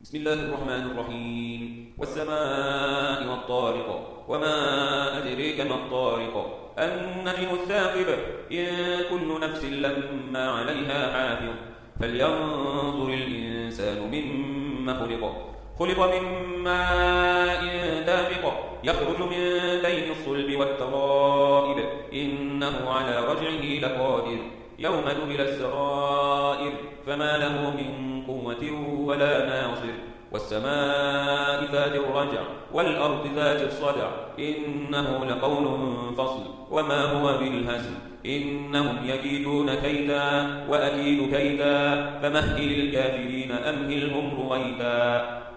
بسم الله الرحمن الرحيم والسماء والطارق وما أدريك ما الطارق النجم الثاقب إن كل نفس لما عليها حافظ فلينظر الإنسان مما خلق من ماء دافق يخرج من بين الصلب والترائب إنه على رجعه لقادر يوم تبلى السرائر فما له من قوة ولا ناصر والسماء ذات الرجع والأرض ذات الصدع إنه لقول فصل وما هو بالهزل إنهم يكيدون كيدا وأكيد كيدا فمهل الكافرين أمهلهم رويدا